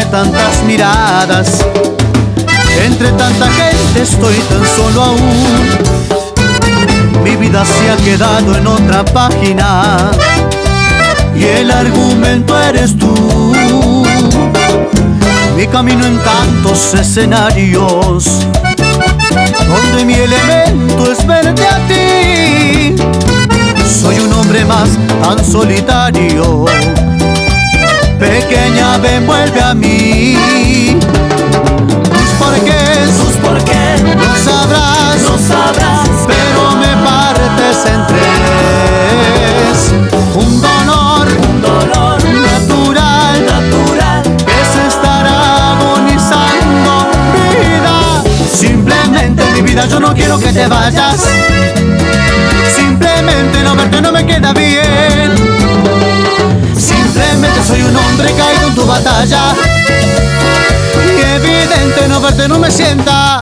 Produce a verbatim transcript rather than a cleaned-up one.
tantas miradas, entre tanta gente estoy tan solo aún. Mi vida se ha quedado en otra página y el argumento eres tú. Mi camino en tantos escenarios, donde mi elemento es verte a ti. Soy un hombre más tan solitario, pequeña ven vuelve a mí. Tus porqués, tus porqués, no sabrás, no sabrás, pero me partes en tres. Un dolor, un dolor natural, natural, que se estará agonizando. Vida, simplemente en mi vida yo no quiero que te vayas. Simplemente no verte no me queda bien. Simplemente soy un hombre caído en tu batalla, y evidente no verte no me sienta.